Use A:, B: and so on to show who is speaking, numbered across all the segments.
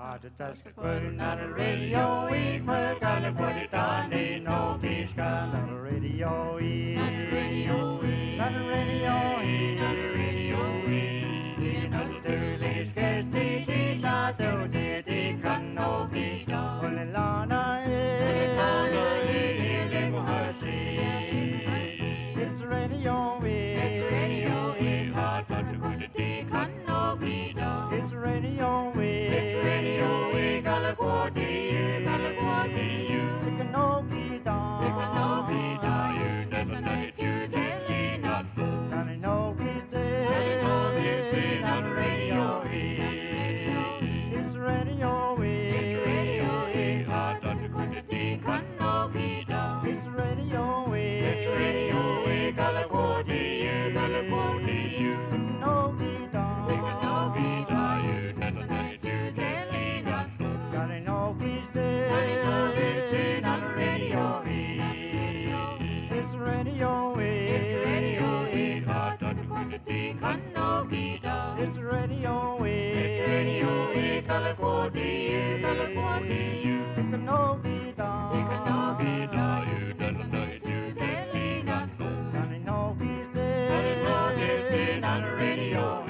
A: Put on the radio, we put on the put it on the no peace on the radio, on the radio, on the radio, on the radio, in the Sturley's guest, the teacher, the can no be done. Well, Lana, it's radio, it's radio, it's hard to put it, the can no be done. It's radio, it's radio, we got a quarter, you got a quarter, you. It can no be done. It can no be done. You never know it, you telling us. And I know he's dead. And I know he's dead on the radio. It's radio, it's radio, hard to put it, it can no be done. It's radio, we got a quarter, you got a quarter, you. It can no be done. It can no be done. You never know it, you telling us. And I know he's dead. And I know he's dead on the radio. It's radio, it's radio, hard to put it, it can no be done. It's radio, we got a quarter, you got a quarter, you. It can no be done. It can no be done. You never know it, you telling us. And I know he's dead. And I know he's dead on the radio.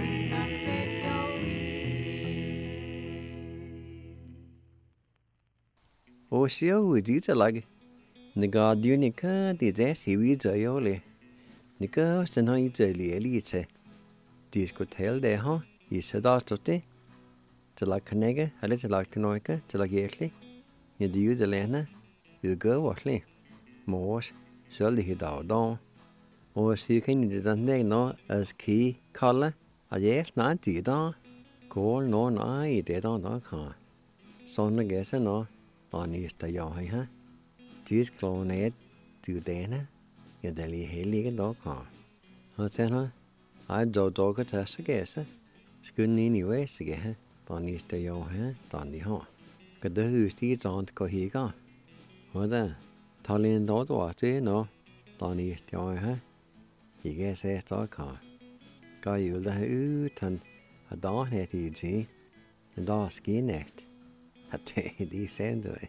B: Ô xíu tí cho lại nè gà điêu nè cơ thì dễ xíu ý trời yếu lì nè cơ sẽ nói ý trời lì lì chứ thì có theo đây ha ý sẽ đó cho thế cho lại cái này cái hay là cho lại cái nói cái cho lại ghét lì nè điêu cho lên á điêu gỡ vọt lì mỏ sẽ lì đào đong ô xíu cái này thì này nó as key color à dễ nói gì đó cố nó nói để đó nó khờ xong nó ghét sẽ nó tao ní ta giàu hay ha, chỉ có này từ đèn á, người ta lấy hết cái đó cả, họ xem ha, ai đồ cái thứ cái gì, cứ ní vậy cái ha, tao ní ta giàu ha, tao ní họ, cái đó ưu tiên chọn có gì cả, họ đó, thao lên đó đó chứ nó, tao ní ta giàu ha, gì cái xe đó cả, cái yêu là ưu tiên, đó này thì gì, đó skin net. Hãy đi xem rồi.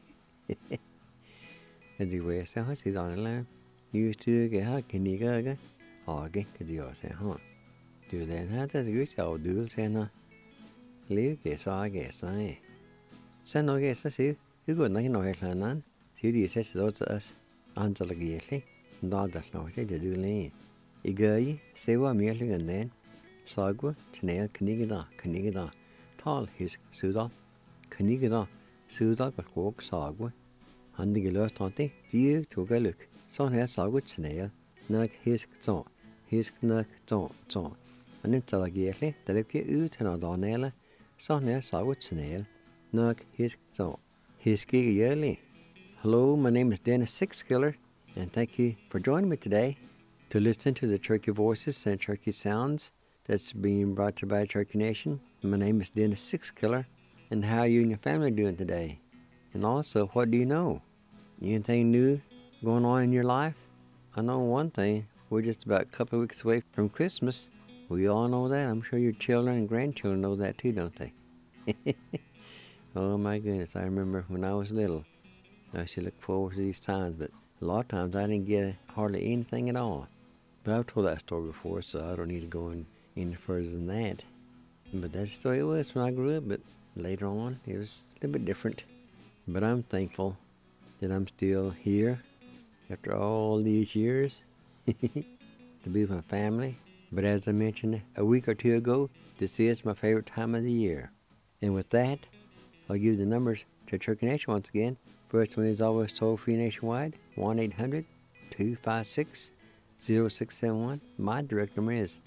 B: Thì về sẽ hết sự đó là như xưa cái hát cái này cái họ cái điều sẽ họ từ đến hát tới cái đầu đưa xem nó lấy cái sao cái sai sẽ nói cái sao xíu cứ còn nói là nán xíu đi sẽ đó cho anh cho là cái gì đó đặt nói sẽ đưa lên ý cái sẽ qua miếng lên gần đến sao quá cho nên cái đó thal his sự đó cái này đó sự đó bật cuộc sao quá hắn đi cái lối thoát đi chỉ thu cái lực sau này sao quá chân này nấc his nấc chọn anh em cho là cái gì tại cái ưu thế nào đó này là sau này sao quá chân này nấc his cái gì vậy hello my name is Dennis Sixkiller and thank you for joining me today to listen to the Turkey Voices and Turkey Sounds that's being brought to you by Turkey Nation. My name is Dennis Sixkiller. And how you and your family doing today? And also, what do you know? Anything new going on in your life? I know one thing. We're just about a couple of weeks away from Christmas. We all know that. I'm sure your children and grandchildren know that too, don't they? Oh my goodness, I remember when I was little. I used to look forward to these times, but a lot of times I didn't get hardly anything at all. But I've told that story before, so I don't need to go any further than that. But that's the way it was when I grew up, but later on, it was a little bit different. But I'm thankful that I'm still here after all these years to be with my family. But as I mentioned a week or two ago, this is my favorite time of the year. And with that, I'll give the numbers to Turkey Nation once again. First one is always toll-free nationwide, 1-800-256-0671. My direct number is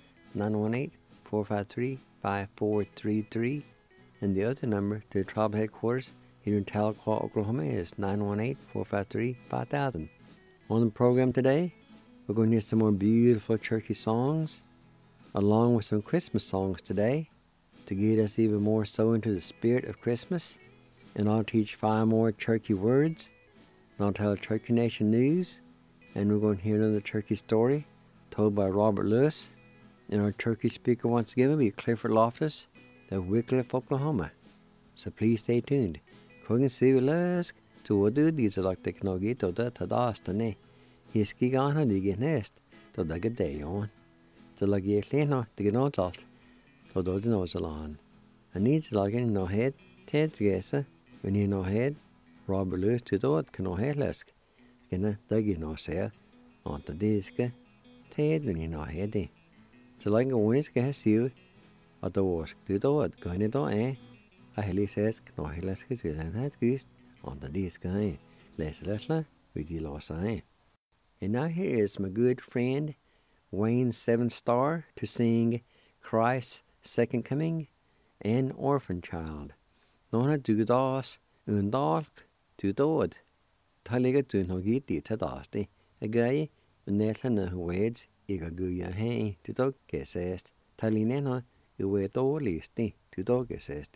B: 918-453-5433. And the other number to the tribal headquarters here in Tahlequah, Oklahoma is 918-453-5000. On the program today, we're going to hear some more beautiful turkey songs, along with some Christmas songs today, to get us even more so into the spirit of Christmas. And I'll teach 5 more turkey words, and I'll tell Turkey Nation news, and we're going to hear another turkey story told by Robert Lewis. And our turkey speaker once again will be Clifford Loftus of Wickliffe, Oklahoma. So please stay tuned. Kungen Sivilask, to do these electric nogi to the Tadastane. His gigan had the nest to the good day on. To like ye clean to get on tot. To those nose along. And needs like in no head, Ted's guesser, when he no head, Robert Lewis to do it can no head lesk. Skinner, Duggy no say, on the disc, Ted when he no head. So like a winner's guess you, at the worst, to do it, going to do I heli says, no headless to then had goose on the disc, less with the loss. And now here is my good friend, Wayne 7-Star, to sing Christ's Second Coming and Orphan Child. Nona do das, undalk, to do it. Taliga do no get it to dusty. A guy, when Nathan who wades, ega guya hay, to dog guessest. Talinena, you wait all listy, to dog guessest.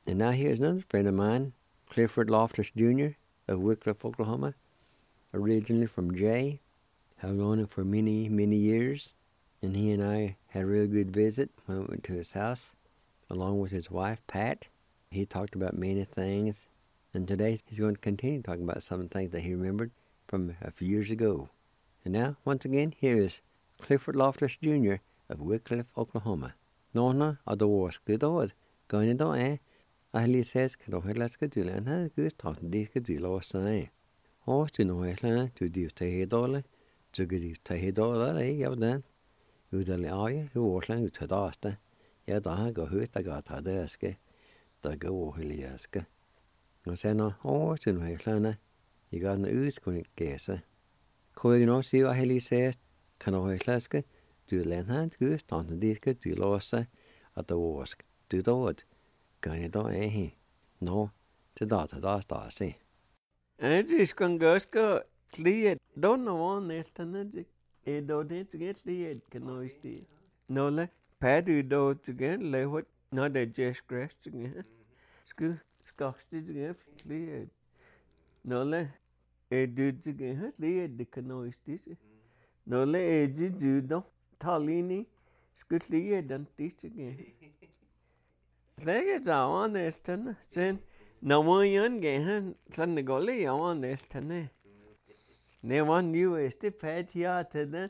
B: And now here's another friend of mine, Clifford Loftus Jr. of Wycliffe, Oklahoma, originally from Jay. I've known him for many, many years, and he and I had a real good visit when we went to his house, along with his wife, Pat. He talked about many things, and today he's going to continue talking about some things that he remembered from a few years ago. And now, once again, here is Clifford Loftus Jr. of Wycliffe, Oklahoma. Nona adores good odd. Going to do ahli says can I let's go to land ha good talk this good to lost say. Oh to know land to do to dollar to good to dollar you then. Who the eye who was land to dasta. Ja da go who the got ha deske. Da go heliaske. No say no oh to know land you got an us going guess. Could no see ahli says can I let's go to land ha good talk this good to lost at the was to do it. Going to no, to da see.
C: It's going to clear. Don't know on this energy. It don't get clear. Can always see. No, like Paddy do again, like what? Not a just crashed again. School scotched again, cleared. No, like a dude again, cleared the canoe. No, like a judo, Tallini, school cleared and teach again. Legge on this ten, sen no more young game, Sunday golly on this ten. They want you is the pet yard to them.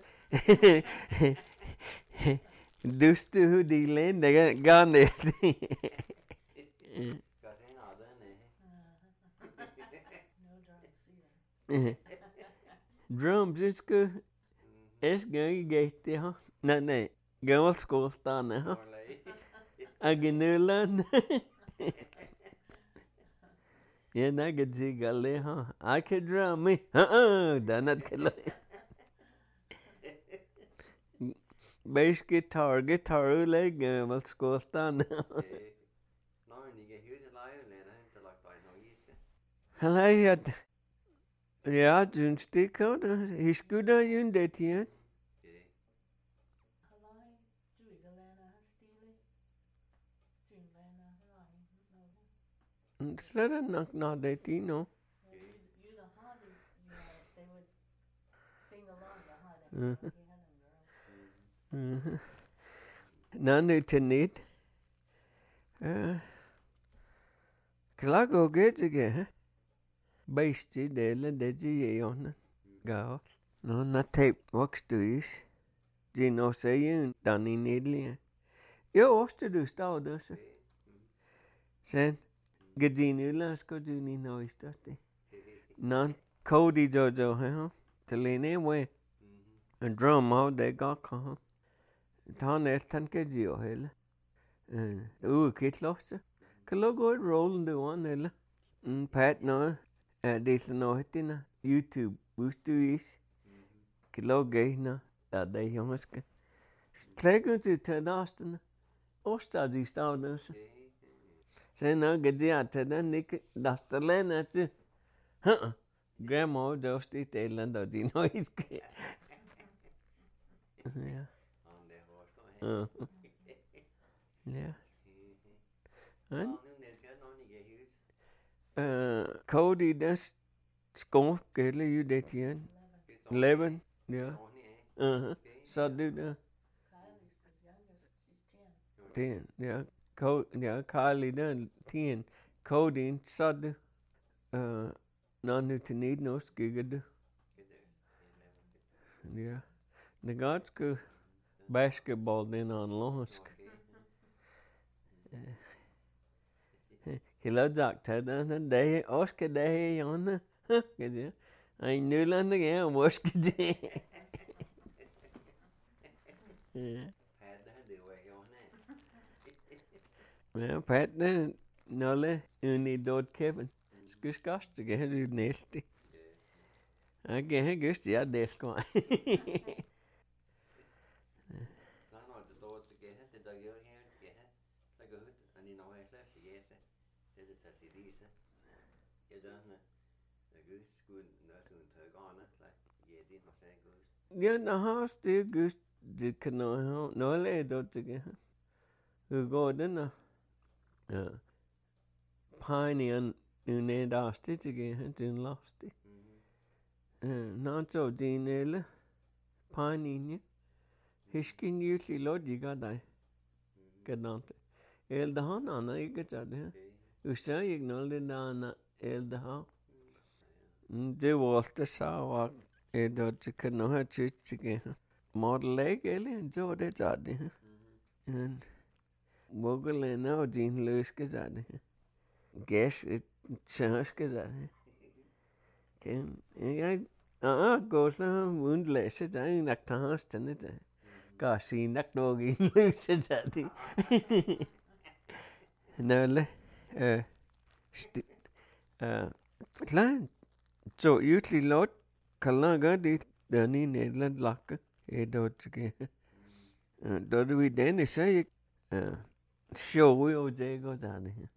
C: Dus to who the land they got gone there. Drums is good. It's going to get there. No, girls school down there. Aginulan. Yeah, I could see Gale, huh? I could drum me. Done it. Bass guitar, leg, what's school done. Hello, yeah, June stick out. He's good on you, that yet. Let her knock that, you know.
D: You the hobby, they would sing along the hobby.
C: None to need. Can go get again? Based it, let the on go. No, not tape works to is. Gino say you done in Italy. You what's to do, start does it? Sen. Gajini Lasko Juni noise dirty. Non Cody Jojo, huh? To lean away. A drum out they got come. Ton Estan Kajio hill. Ooh, kit lost. Kalogo roll the one hill. Pat no, this no hitina. YouTube, boost to is. Kilo gay no, that day yomaska. Stragon to Tadaston. Or study stardust. Sen no gajia tada nick dastalen at Grandma just it and the noise. Yeah. Yeah. Cody does score Kelly you did 11. Yeah. So do the 10. Yeah. Kylie done 10. Cody sud none to need no skigad. Yeah. The gods go basketball then on Lonsk. Hello, doctor. Then day Oscar day on the I knew land again, Oscar day. Yeah. Well, Pat, Nolle, Uni Dod Kevin. Skuskast again, you nasty. Again, I guess, yeah, that's going. Yeah, the house still goes to Canoe, no lay dot again. Who go then? piney on une dasti again, Jin lost. Not so Jin piney. Hisking usually Lord you got I. Get not. El the Hana, I get at it. You say you know the Dana El the Ha. They was the sour. A dodge can know her church again. Model leg alien, Joe de Jardin. And Woggle and now Jean Lewis Gazadi. Guess it sounds Gazadi. Can I go some woundless? I ain't like to host in it. Gosh, see, neck doggy loose Gazadi. No, Klein. So usually lot Kalaga did the Nederland locker. A dodge again. Do we then say show we old Jago down here?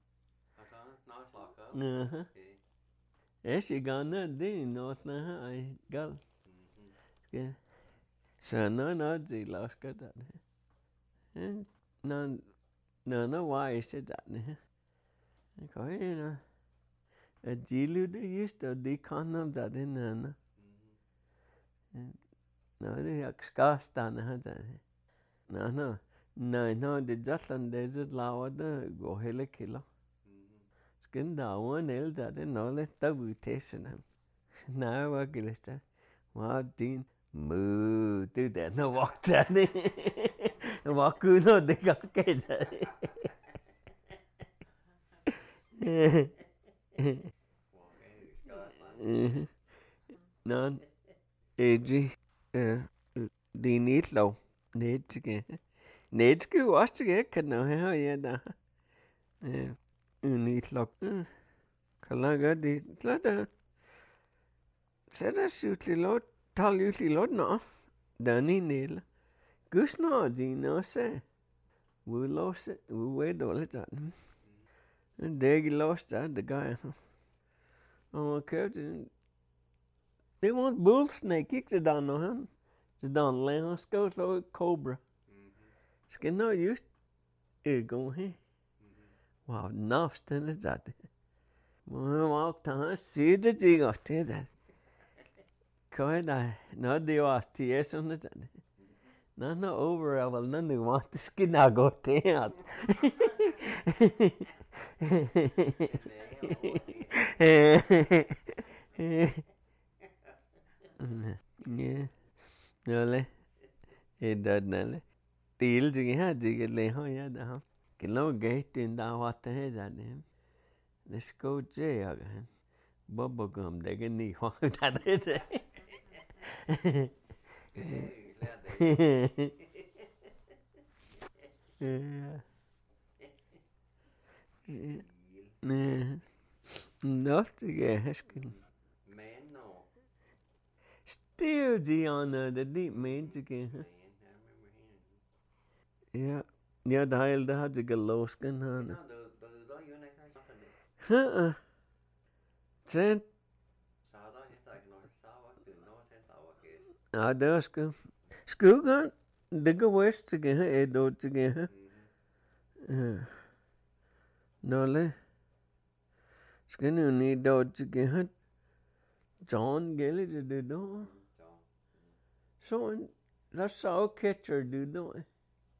C: Yes, you got that thing, North now. I got yeah. So no, the lost got that here. And no, why is it that here? Okay, a jilu they used to decon of that in no, they are scarce down there. No, the Jutland desert lava the go hella killer. Skin down one else that and all that double tasting them. Now I get it. Martin moo do that no walk down. Walk good no they got kids. None. AG the need low. Need to get. Need to go wash to get can know how yeah da. Need lock. Kalaga the ladder. Said I shoot the lot. Tell you the lot no. Danny nail. Goose no, Gino say. We lost it. We wait all the time. And they lost that the guy. Oh, Captain. They want bull snake. Kick the down on him. The down let's go so cobra. Skin no used go here. Wow, nasty is that. Well, walk down, see the jig of that. Quite I no they was tears on it. No over I will none want the skin I go out. Yeah. Nole. It does nole. Deal to get lay home ya down. Can no gate in down what the head at him. Let's go jail again. Bubble gum, they can need one that is. Not to get husking. Still the honor the deep main to get. Yeah. Yeah, the hell the had to get lost in her. Trent. There's school. School gone. They go west to get her, a dot to get her. No, le. Skinny need dot to get her. John Gelly did it, don't. So that's how catcher do, don't it?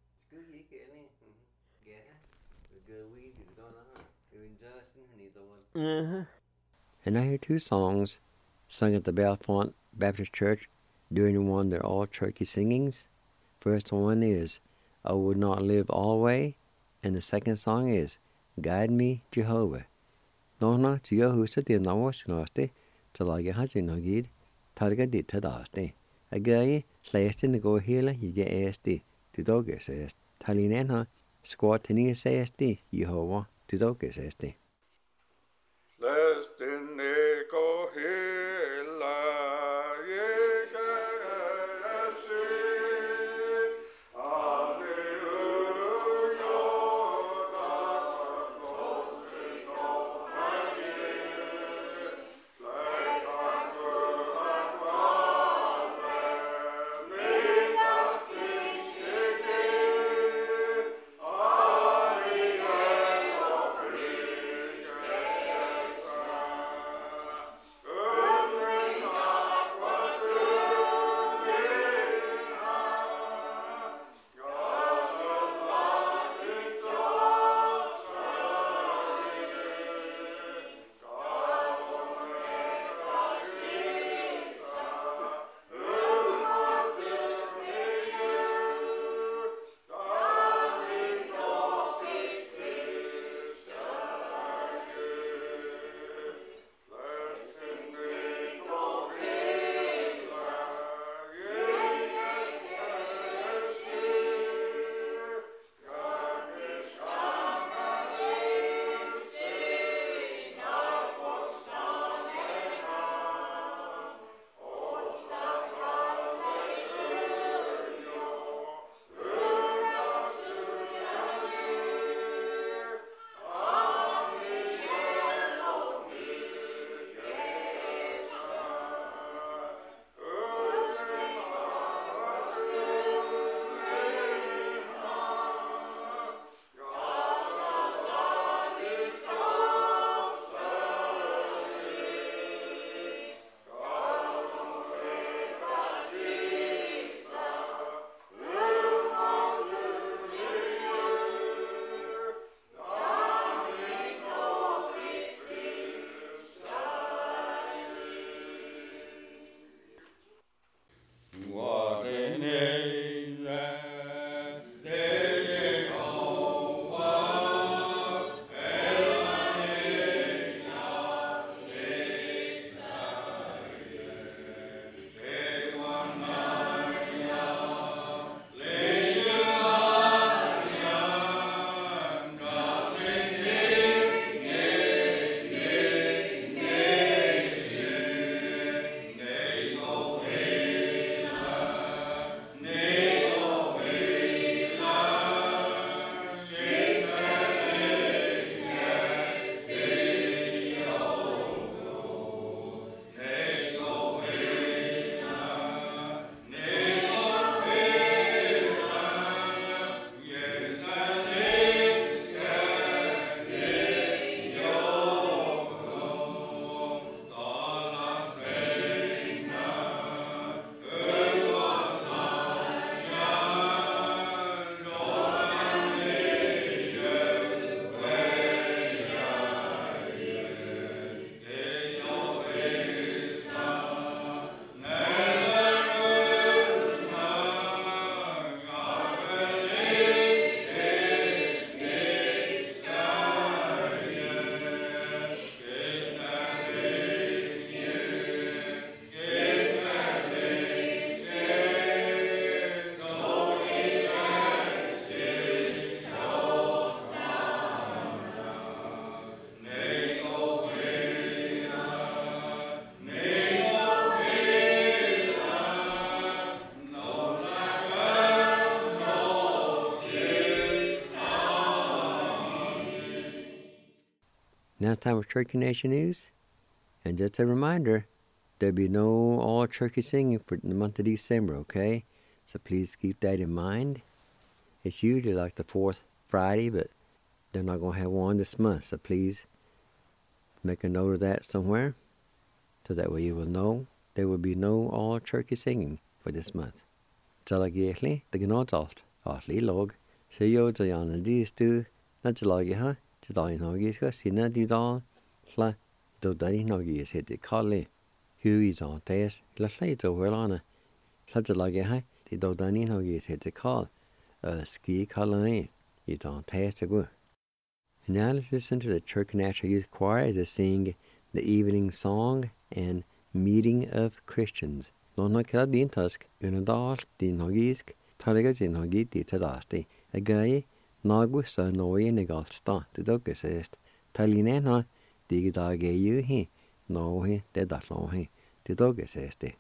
B: And I hear two songs sung at the Bellefonte Baptist Church during one of their all-turkey singings. First one is I Would Not Live Always, and the second song is Guide Me, Jehovah. Nó chỉ có hữu sức tiền nó ngó tới, cho lại cái hát chuyện nó ghi, thay cái đít thay đó tới. Cái cái lấy tới nó có hiểu là gì cái tới, từ đó cái sẽ thay liền nè ha, squat thì nó sẽ tới, Jehovah, từ đó cái sẽ tới. Now it's time for Turkey Nation News. And just a reminder, there'll be no all turkey singing for the month of December, okay? So please keep that in mind. It's usually like the fourth Friday, but they're not going to have one this month. So please make a note of that somewhere, so that way you will know there will be no all turkey singing for this month. Talagietli, the Gnotalt, Atli Log, Sayo Jayana Distu, Natalagiha, Jadainagiska, Sina Didal, Hla, Dodani Nogis hit the Kali, Huey's on Tess, La Slato Wellana, Satalagiha, the Dodani Nogis hit the call, Ski Kalai, it's on Tess to go. And now let's listen to the Turkey National Youth Choir as they sing the evening song and meeting of Christians. Lona kira din tusk, unadal, din hogisk, tariga din hogit di tadasti, a guy, nagu sa noi negal sta, the dogus est, talinena, digidage you he, no he, de datlon he, the dogus este.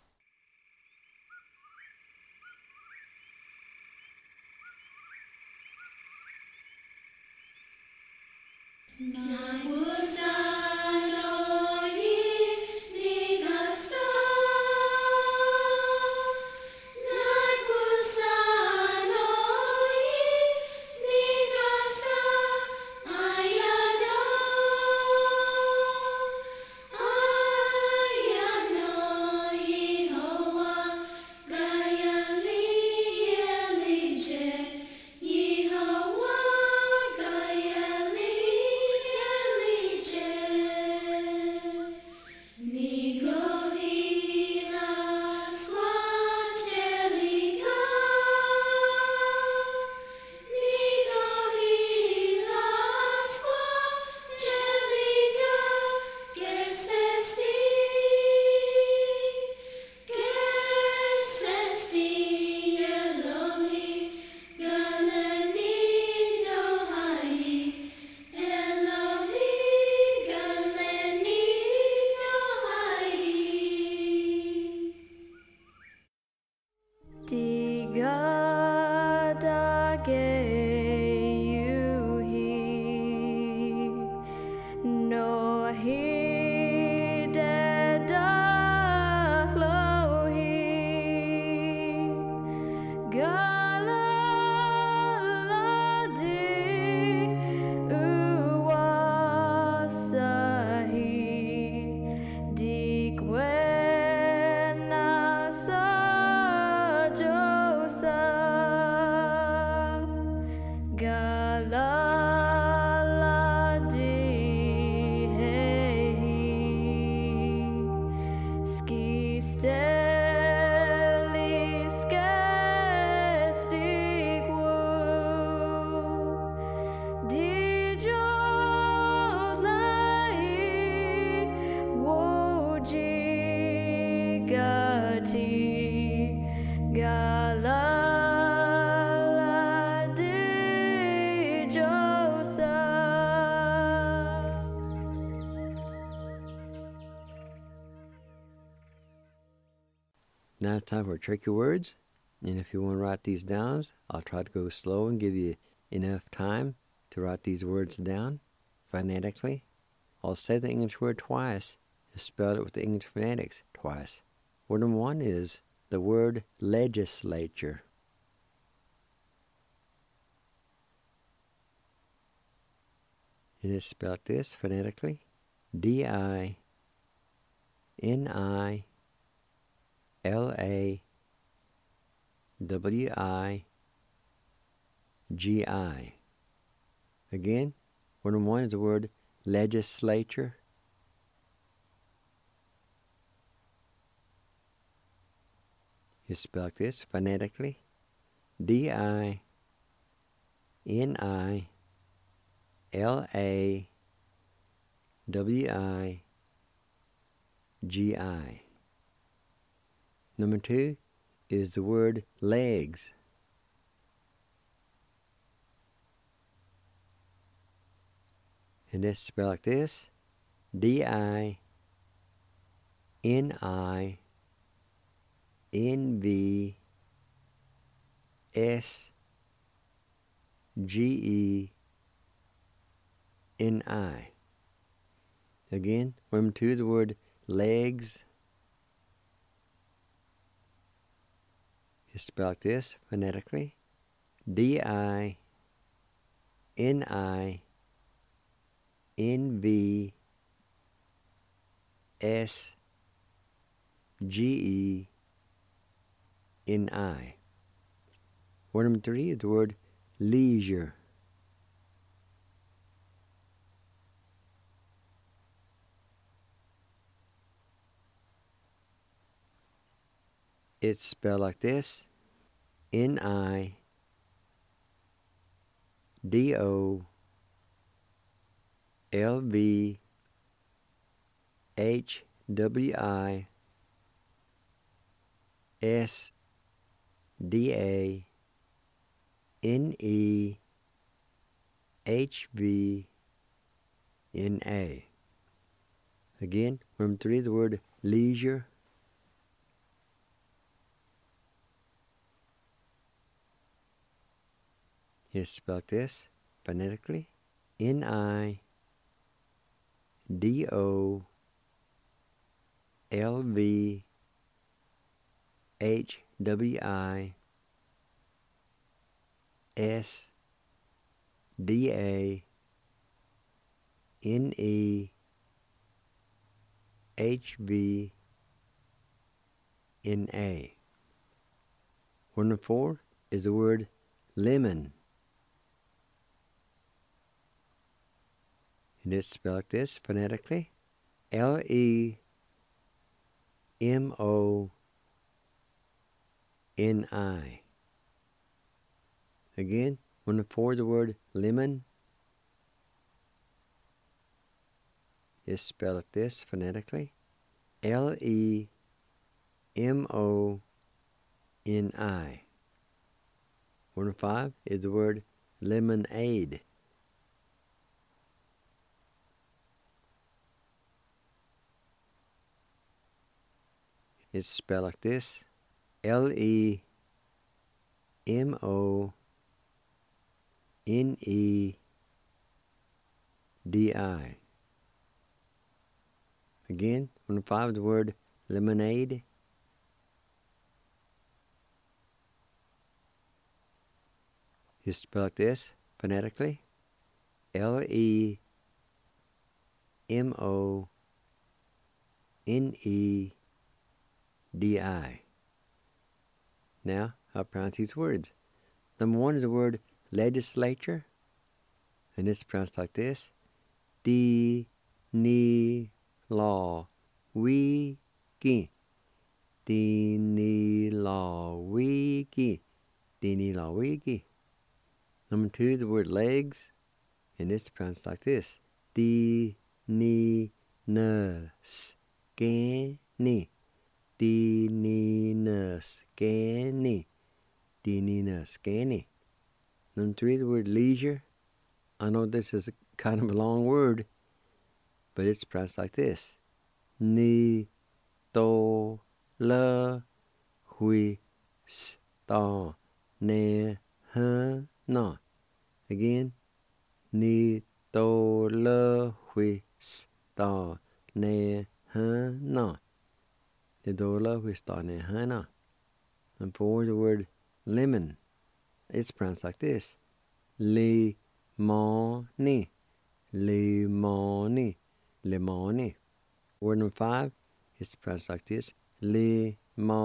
B: Now it's time for tricky words, and if you want to write these down, I'll try to go slow and give you enough time to write these words down phonetically. I'll say the English word twice and spell it with the English phonetics twice. Word number one is the word legislature. And it's spelled this phonetically, D-I-N-I-L-A-W-I-G-I. Again, word number one is the word legislature. It's spelled this phonetically, D-I-N-I-L-A-W-I-G-I. Number two is the word legs. And it's spelled like this, D-I-N-I-N-V-S-G-E-N-I. Again, number 2, the word legs is spelled like this phonetically. DININVSGENI. Word number 3 is the word leisure. It's spelled like this: LEISHWIDOWNEHVNA. Again, number 3, the word leisure. It's spelled like this phonetically: NIDOLVHWINA. Word number 4 is the word lemon. And it's spelled like this phonetically: LEMONI. Again, word number 4, the word lemon is spelled like this phonetically: LEMONI. Word number 5 is the word lemonade. It's spelled like this: LEMONEADE. Again, word number 5 is the word lemonade. It's spelled like this phonetically: LEMONEADE. Now, I'll pronounce these words. Number 1 is the word legislature, and it's pronounced like this: Dinilawiki. Dinilawiki. Dinilawiki. Number 2, the word legs, and it's pronounced like this: Dininuskeni. Dininuskeni. Dininuskeni. Number 3, the word leisure. I know this is kind of a long word, but it's pronounced like this: Ni to la hui sta ne ha na. Again, ni to la hui sta ne ha na. Ni to la hui sta ne ha na. And 4, the word lemon. It's pronounced like this: lemoni. Lemoni. Lemoni. Word number 5 is pronounced like this: lemonade.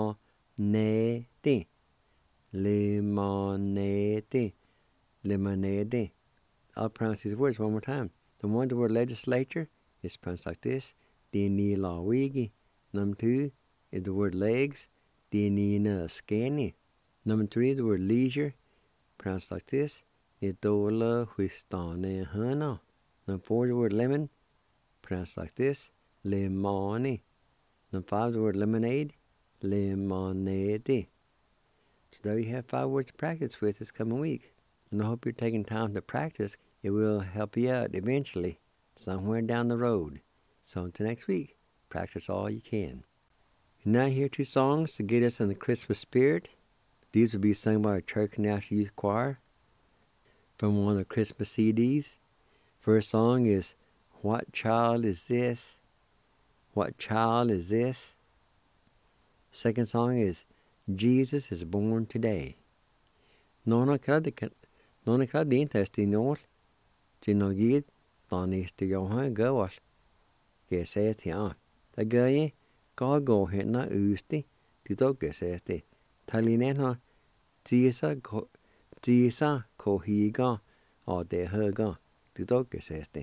B: Lemonade. Lemonade. I'll pronounce these words one more time. The one, the word legislature, is pronounced like this: Dinilawigi. Number 2 is the word legs: Dininuskeni. Number 3, the word leisure, pronounced like this: Nitola huistane hana. Number 4, the word lemon, pronounced like this: Lemoni. Number 5, the word lemonade: Lemonade. So there you have 5 words to practice with this coming week. And I hope you're taking time to practice. It will help you out eventually, somewhere down the road. So until next week, practice all you can. And now here are 2 songs to get us in the Christmas spirit. These will be sung by our Church National Youth Choir from one of the Christmas CDs. First song is What child is this? What child is this? Second song is Jesus is born today. Nona kradin testinol. Jinogid Donis to Johan Gowas. Get says the The guy go hit na usti. To dog says the Talinena Jesus kohiga or de herga. To dog says the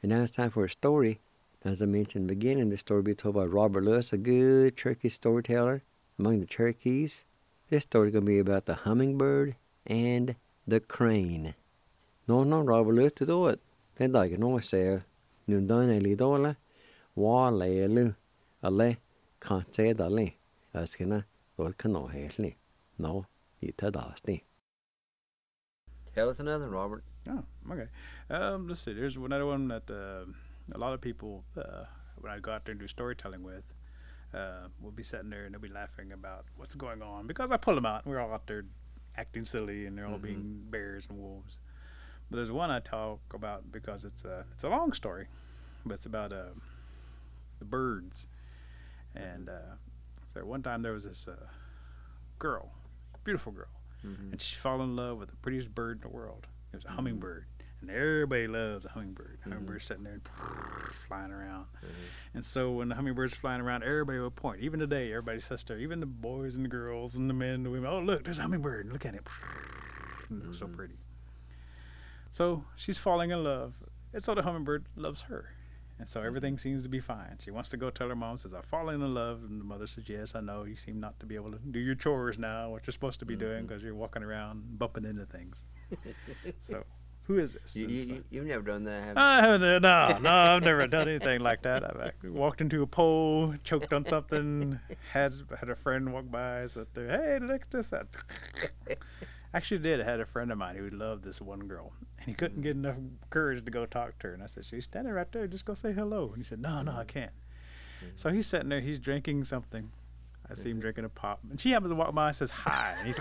B: And now it's time for a story. As I mentioned in the beginning, this story will be told by Robert Lewis, a good Cherokee storyteller among the Cherokees. This story is going to be about the hummingbird and the crane. No, Robert Lewis to do it. Then like an old say, nu done a little, wa lay lu, a lay, can't say the lay. As can I, Lord cannot hastily. No, you tad asty. Tell us another, Robert.
E: Oh, okay. Let's see. There's another one that a lot of people, when I go out there and do storytelling with, will be sitting there and they'll be laughing about what's going on because I pull them out and we're all out there acting silly and they're all being bears and wolves. But there's one I talk about because it's a long story, but it's about the birds. And so one time there was this girl, beautiful girl, and she fell in love with the prettiest bird in the world. It was a hummingbird, and everybody loves a hummingbird. Hummingbird's sitting there and flying around. And so when the hummingbird's flying around, everybody would point. Even today, everybody sits there, even the boys and the girls and the men and the women. Oh, look, there's a hummingbird. Look at it. It looks so pretty. So she's falling in love, and so the hummingbird loves her. And so everything seems to be fine. She wants to go tell her mom, says, I've fallen in love. And the mother says, yes, I know. You seem not to be able to do your chores now, what you're supposed to be doing because you're walking around bumping into things. So who is this?
B: You've never done that, have you?
E: I haven't. No, I've never done anything like that. I've actually walked into a pole, choked on something, had a friend walk by, said, hey, look at this. Actually did. I had a friend of mine who loved this one girl, and he couldn't get enough courage to go talk to her. And I said, she's standing right there. Just go say hello. And he said, no, I can't. So he's sitting there. He's drinking something. I see him drinking a pop. And she happens to walk by and says, hi. And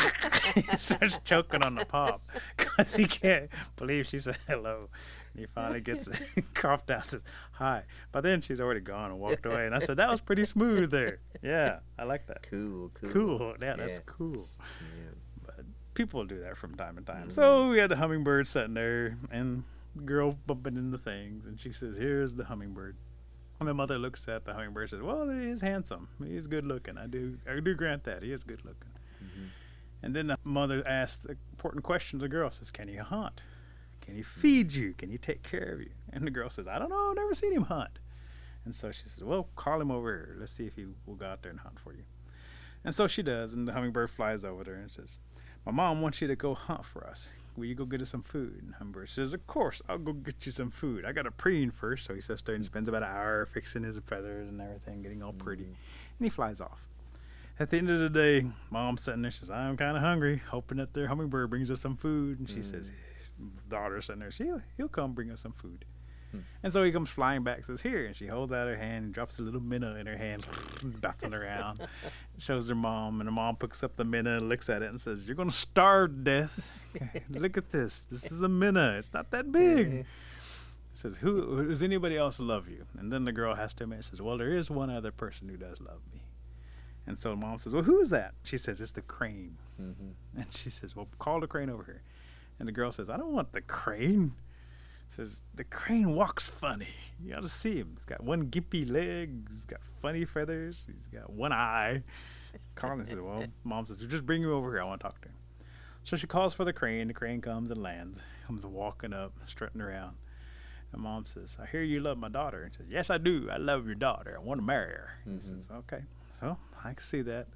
E: he starts choking on the pop because he can't believe she said hello. And he finally gets coughed out and says, hi. But then she's already gone and walked away. And I said, that was pretty smooth there. Yeah, I like that.
B: Cool.
E: Yeah, that's cool. Yeah. People do that from time to time. So we had the hummingbird sitting there and the girl bumping into things, and she says, here's the hummingbird. And the mother looks at the hummingbird and says, well, he is handsome. He is good looking. I do grant that. He is good looking. And then the mother asks the important question to the girl, says, can he hunt? Can he feed you? Can he take care of you? And the girl says, I don't know. I've never seen him hunt. And so she says, well, call him over here. Let's see if he will go out there and hunt for you. And so she does, and the hummingbird flies over there and says, my mom wants you to go hunt for us. Will you go get us some food? And Hummingbird says, of course, I'll go get you some food. I got to preen first. So he sits there and spends about an hour fixing his feathers and everything, getting all pretty. And he flies off. At the end of the day, Mom's sitting there. She says, I'm kind of hungry, hoping that their hummingbird brings us some food. And she says, daughter's sitting there. He'll come bring us some food. And so he comes flying back, says, here. And she holds out her hand and drops a little minnow in her hand, bouncing around. Shows her mom, and her mom picks up the minnow and looks at it and says, you're going to starve to death. Look at this. This is a minnow. It's not that big. Says, who does anybody else love you? And then the girl has to admit, says, well, there is one other person who does love me. And so mom says, well, who is that? She says, it's the crane. And she says, well, call the crane over here. And the girl says, I don't want the crane. Says, the crane walks funny. You ought to see him. He's got one gimpy leg. He's got funny feathers. He's got one eye. Colin says, well, Mom says, just bring him over here. I want to talk to him. So she calls for the crane. The crane comes and lands. Comes walking up, strutting around. And Mom says, I hear you love my daughter. And she says, yes, I do. I love your daughter. I want to marry her. He says, okay. So I can see that.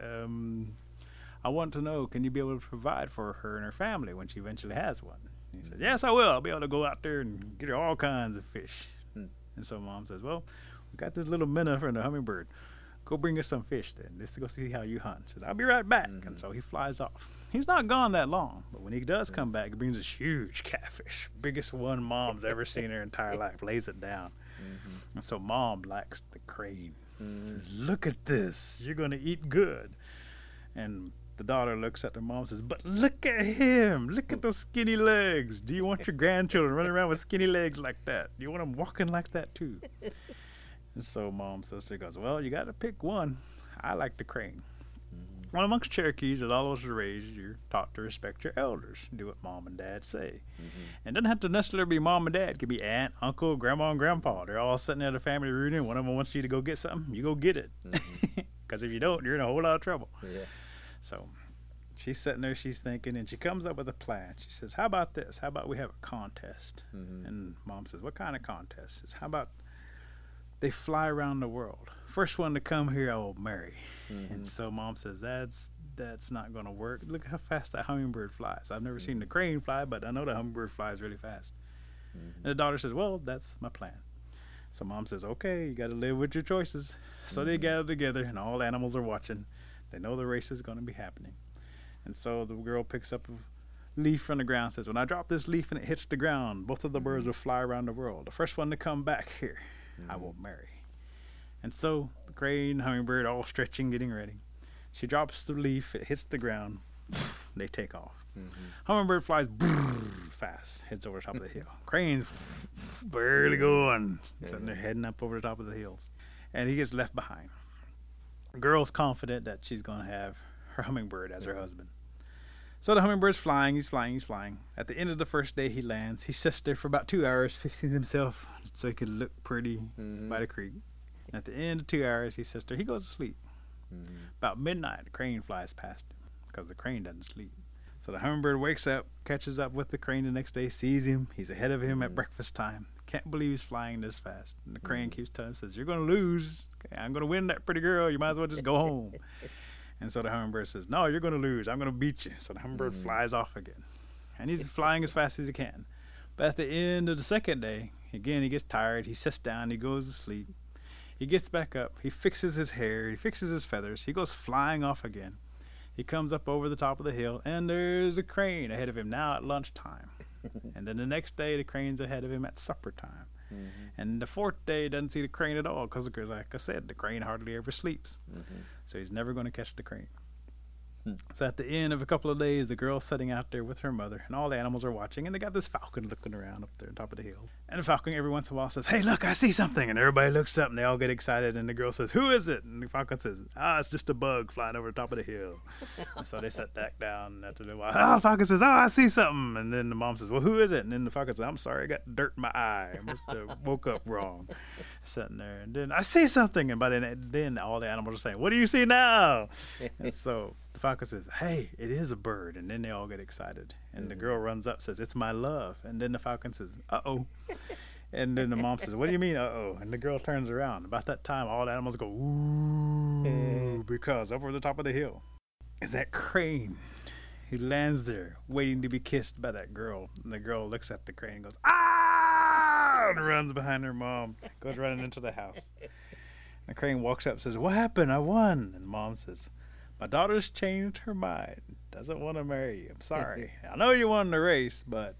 E: I want to know, can you be able to provide for her and her family when she eventually has one? He said, yes, I will. I'll be able to go out there and get her all kinds of fish. And so Mom says, well, we got this little minnow from the hummingbird. Go bring us some fish then. Let's go see how you hunt. He said, I'll be right back. And so he flies off. He's not gone that long, but when he does come back, he brings this huge catfish. Biggest one Mom's ever seen in her entire life. Lays it down. And so Mom likes the crane. Says, look at this. You're going to eat good. And the daughter looks at the mom and says, but look at him. Look at those skinny legs. Do you want your grandchildren running around with skinny legs like that? Do you want them walking like that too? And so Mom's sister goes, well, you got to pick one. I like the crane. Well, amongst Cherokees, as all of us are raised, you're taught to respect your elders. Do what Mom and Dad say. And it doesn't have to necessarily be Mom and Dad. It could be aunt, uncle, grandma, and grandpa. They're all sitting at a family reunion. One of them wants you to go get something. You go get it. Because if you don't, you're in a whole lot of trouble. So she's sitting there, she's thinking, and she comes up with a plan. She says, how about this? How about we have a contest? And Mom says, what kind of contest? She says, how about they fly around the world? First one to come here, I will marry. And so Mom says, that's not going to work. Look how fast that hummingbird flies. I've never seen the crane fly, but I know the hummingbird flies really fast. And the daughter says, well, that's my plan. So Mom says, okay, you got to live with your choices. So they gather together, and all animals are watching. They know the race is going to be happening. And so the girl picks up a leaf from the ground and says, when I drop this leaf and it hits the ground, both of the birds will fly around the world. The first one to come back here, I will marry. And so the crane, hummingbird, all stretching, getting ready. She drops the leaf, it hits the ground, they take off. Hummingbird flies fast, heads over the top of the hill. Crane's barely going, sitting there heading up over the top of the hills. And he gets left behind. The girl's confident that she's going to have her hummingbird as her husband. So the hummingbird's flying, he's flying. At the end of the first day he lands. He sits there for about 2 hours fixing himself so he could look pretty by the creek. And at the end of 2 hours he sits there, he goes to sleep. About midnight the crane flies past him because the crane doesn't sleep. So the hummingbird wakes up, catches up with the crane the next day, sees him. He's ahead of him at breakfast time. Can't believe he's flying this fast. And the crane keeps telling him, says, you're going to lose. Okay, I'm going to win that pretty girl. You might as well just go home. And so the hummingbird says, no, you're going to lose. I'm going to beat you. So the hummingbird flies off again. And he's flying as fast as he can. But at the end of the second day, again, he gets tired. He sits down. He goes to sleep. He gets back up. He fixes his hair. He fixes his feathers. He goes flying off again. He comes up over the top of the hill, and there's a crane ahead of him now at lunchtime. And then the next day, the crane's ahead of him at supper time. And the fourth day, he doesn't see the crane at all because, like I said, the crane hardly ever sleeps. So he's never going to catch the crane. So at the end of a couple of days, the girl's sitting out there with her mother, and all the animals are watching, and they got this falcon looking around up there on top of the hill. And the falcon every once in a while says, hey, look, I see something. And everybody looks up, and they all get excited, and the girl says, who is it? And the falcon says, it's just a bug flying over the top of the hill. And so they sat back down, and after a while, the falcon says, I see something. And then the mom says, well, who is it? And then the falcon says, I'm sorry, I got dirt in my eye. I must have woke up wrong. Sitting there, and then I see something. And by then all the animals are saying, what do you see now? And so the falcon says, hey, it is a bird. And then they all get excited. And the girl runs up, says, it's my love. And then the falcon says, uh-oh. And then the mom says, what do you mean, uh-oh? And the girl turns around. About that time, all the animals go, ooh, because up over the top of the hill is that crane. He lands there, waiting to be kissed by that girl. And the girl looks at the crane and goes, ah, and runs behind her mom, goes running into the house. And the crane walks up and says, what happened? I won. And mom says, my daughter's changed her mind. Doesn't want to marry you. I'm sorry. I know you won the race, but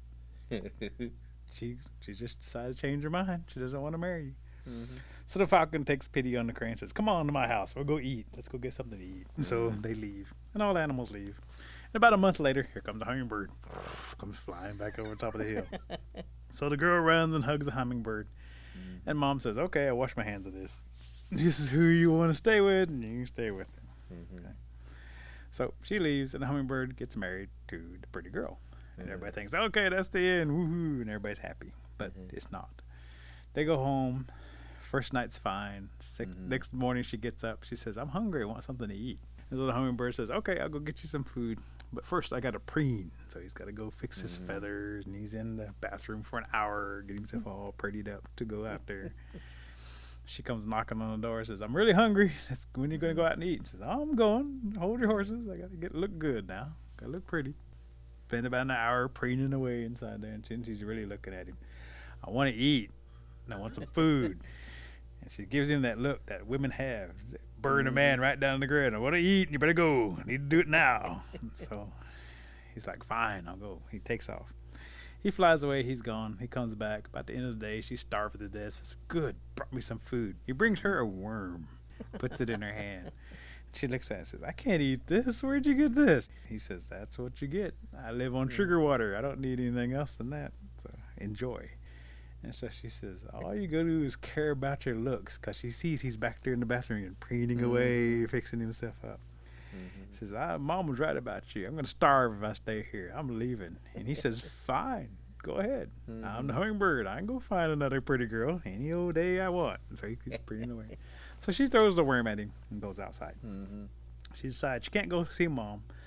E: she just decided to change her mind. She doesn't want to marry you. So the falcon takes pity on the crane and says, come on to my house. We'll go eat. Let's go get something to eat. And so they leave. And all the animals leave. And about a month later, here comes the hummingbird. Comes flying back over the top of the hill. So the girl runs and hugs the hummingbird. And mom says, okay, I'll wash my hands of this. This is who you want to stay with, and you can stay with him. Okay. So she leaves, and the hummingbird gets married to the pretty girl. And everybody thinks, okay, that's the end, woohoo, and everybody's happy. But it's not. They go home. First night's fine. Next morning she gets up. She says, I'm hungry. I want something to eat. And so the hummingbird says, okay, I'll go get you some food. But first I got to preen. So he's got to go fix his feathers. And he's in the bathroom for an hour, getting himself all prettied up to go out there. She comes knocking on the door and says, I'm really hungry. When are you going to go out and eat? She says, I'm going. Hold your horses. I got to look good now. Got to look pretty. Spend about an hour preening away inside there. And she's really looking at him. I want to eat. And I want some food. And she gives him that look that women have. Burn a man right down the ground. I want to eat. And you better go. I need to do it now. So he's like, fine, I'll go. He takes off. He flies away. He's gone. He comes back. About the end of the day, she's starved to death. Says, good. Brought me some food. He brings her a worm. Puts it in her hand. She looks at it and says, I can't eat this. Where'd you get this? He says, that's what you get. I live on sugar water. I don't need anything else than that. So enjoy. And so she says, all you go do is care about your looks, because she sees he's back there in the bathroom and preening away, fixing himself up. He says, Mom was right about you. I'm going to starve if I stay here. I'm leaving. And he says, fine, go ahead. I'm the hummingbird. I can go find another pretty girl any old day I want. And so he keeps preening away. So she throws the worm at him and goes outside. She decides she can't go see Mom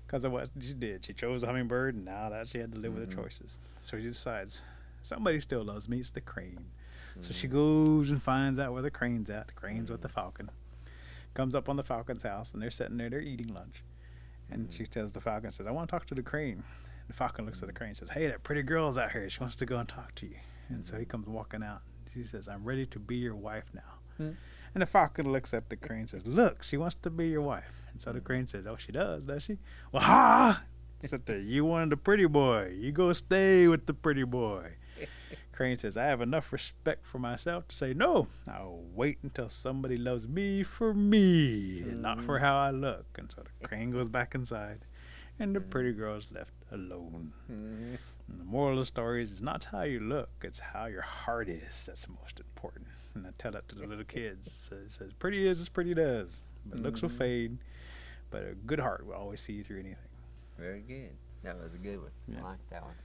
E: because of what she did. She chose a hummingbird, and now that she had to live with her choices. So she decides, somebody still loves me. It's the crane. So she goes and finds out where the crane's at. The crane's with the falcon. Comes up on the falcon's house, and they're sitting there. They're eating lunch. And she tells the falcon, says, I want to talk to the crane. The falcon looks at the crane and says, hey, that pretty girl's out here. She wants to go and talk to you. And so he comes walking out. She says, I'm ready to be your wife now. And the falcon looks at the crane and says, look, she wants to be your wife. And so the crane says, oh, she does she? Well, ha! Sit there. You wanted the pretty boy. You go stay with the pretty boy. Crane says, I have enough respect for myself to say no. I'll wait until somebody loves me for me and not for how I look. And so the crane goes back inside, and the pretty girl's left alone. And the moral of the story is, it's not how you look, it's how your heart is that's most important. And I tell that to the little kids. It says, pretty is as pretty does, but looks will fade, but a good heart will always see you through anything.
B: Very good. That was a good one.
E: Yeah.
B: I like that one.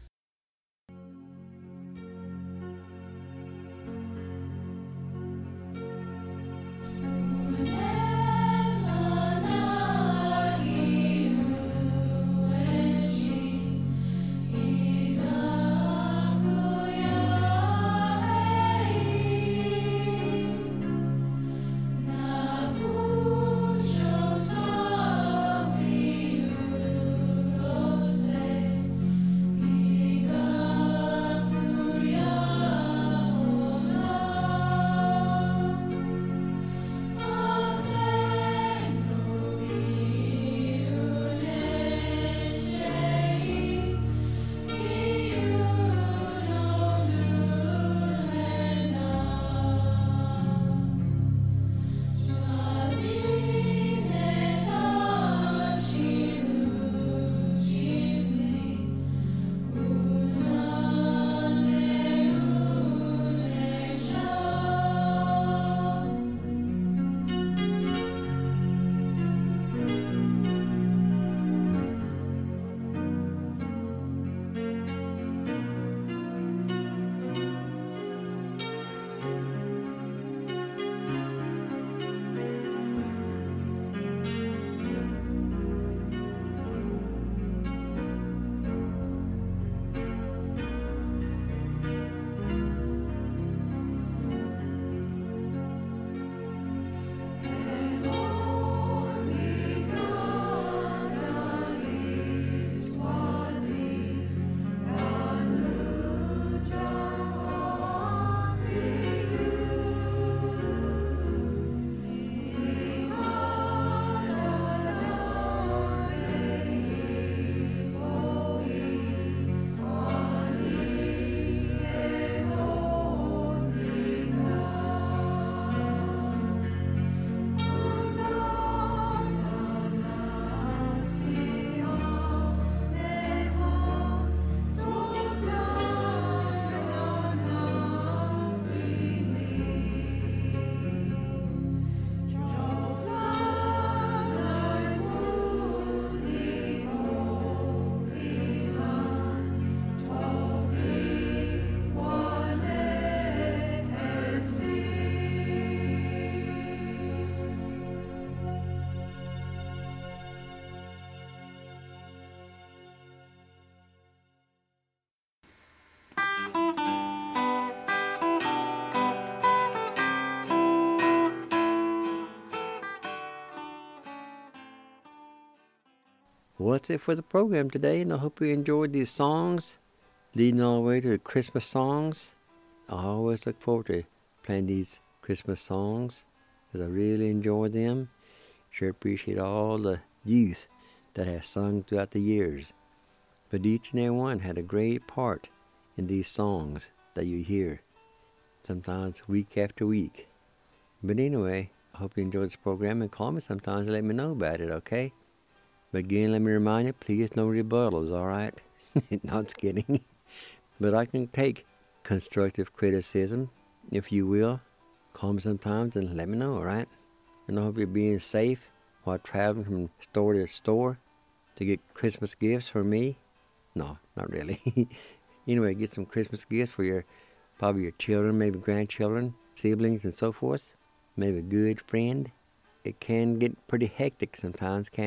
B: Well, that's it for the program today, and I hope you enjoyed these songs, leading all the way to the Christmas songs. I always look forward to playing these Christmas songs, because I really enjoy them. Sure appreciate all the youth that has sung throughout the years. But each and every one had a great part in these songs that you hear, sometimes week after week. But anyway, I hope you enjoyed this program, and call me sometimes and let me know about it, okay? But again, let me remind you, please no rebuttals, all right? Not just kidding. But I can take constructive criticism, if you will. Call me sometimes and let me know, all right? And I hope you're being safe while traveling from store to store to get Christmas gifts for me. No, not really. Anyway, get some Christmas gifts for probably your children, maybe grandchildren, siblings, and so forth. Maybe a good friend. It can get pretty hectic sometimes, can't it?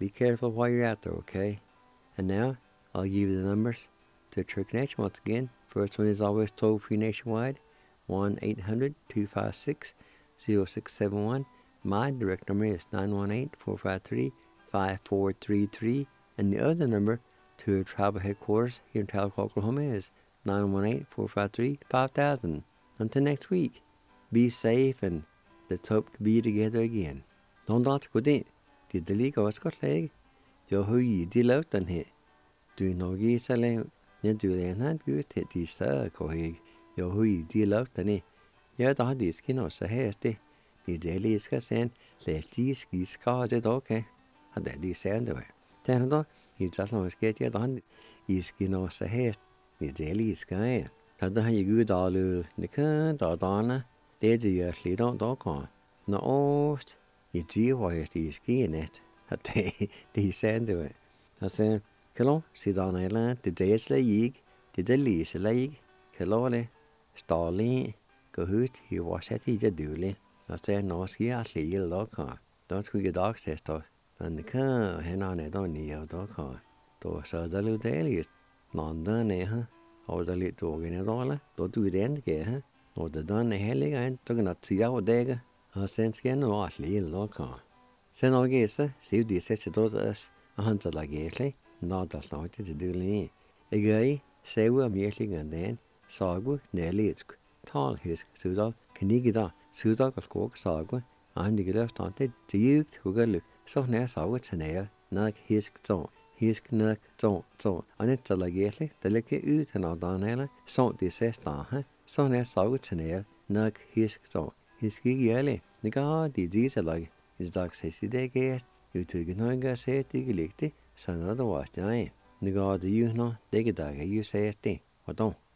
B: Be careful while you're out there, okay? And now, I'll give you the numbers to True Connection once again. First one is always toll-free nationwide, 1-800-256-0671. My direct number is 918-453-5433. And the other number to our tribal headquarters here in Tahlequah, Oklahoma is 918-453-5000. Until next week, be safe and let's hope to be together again. Don't go in. Did the league of Scott leg? Jo who you deal out on here. Do no geese alone. You do the hand good at the circle here. Jo who you deal out on it. You don't have skin or so hasty. The daily is saying, let's these geese cause it okay. And that is sound away. Then, he just always get you on his skin or so hasty. The daily is kind. Тогда я гудалу, никак дадана, деди я слидон докон. Но ост, и дживоя стис кинет. Det sagde det. Altså, kalon, sidan eller det drejer ikke, det der læser ikke, kalon Stalin, gå ud i vores i det døle. Og så når sker at lige lokker. Der skulle jeg dag sætte. Den kan han har net on i og dokker. Då så der lød det London her. Og der lidt organ der. Då du den ge. Når det den heller en, så kan at sige og dage. Og sen skal nu at lige lokker. Sen og gæse, se de sætte dås, og han så lage egentlig, når der snart det døle. Jeg ser jo virkelig den, sagu nærligt. Tal hisk, så knigge der, så der kan skog sagu, og han ligger der det dybt huggerlyk, så nær sagu til nær, nok hisk nok så, og net så lage egentlig, der ligger ud til når der nærle, så det sæs der, så nær sagu til nær, nok hisk ikke ærlig, det gør de så lage. Is dag says det gæst, you took no gas say det ligte, så når der var det. Ni går det jo nå, det dag you say det, og dog.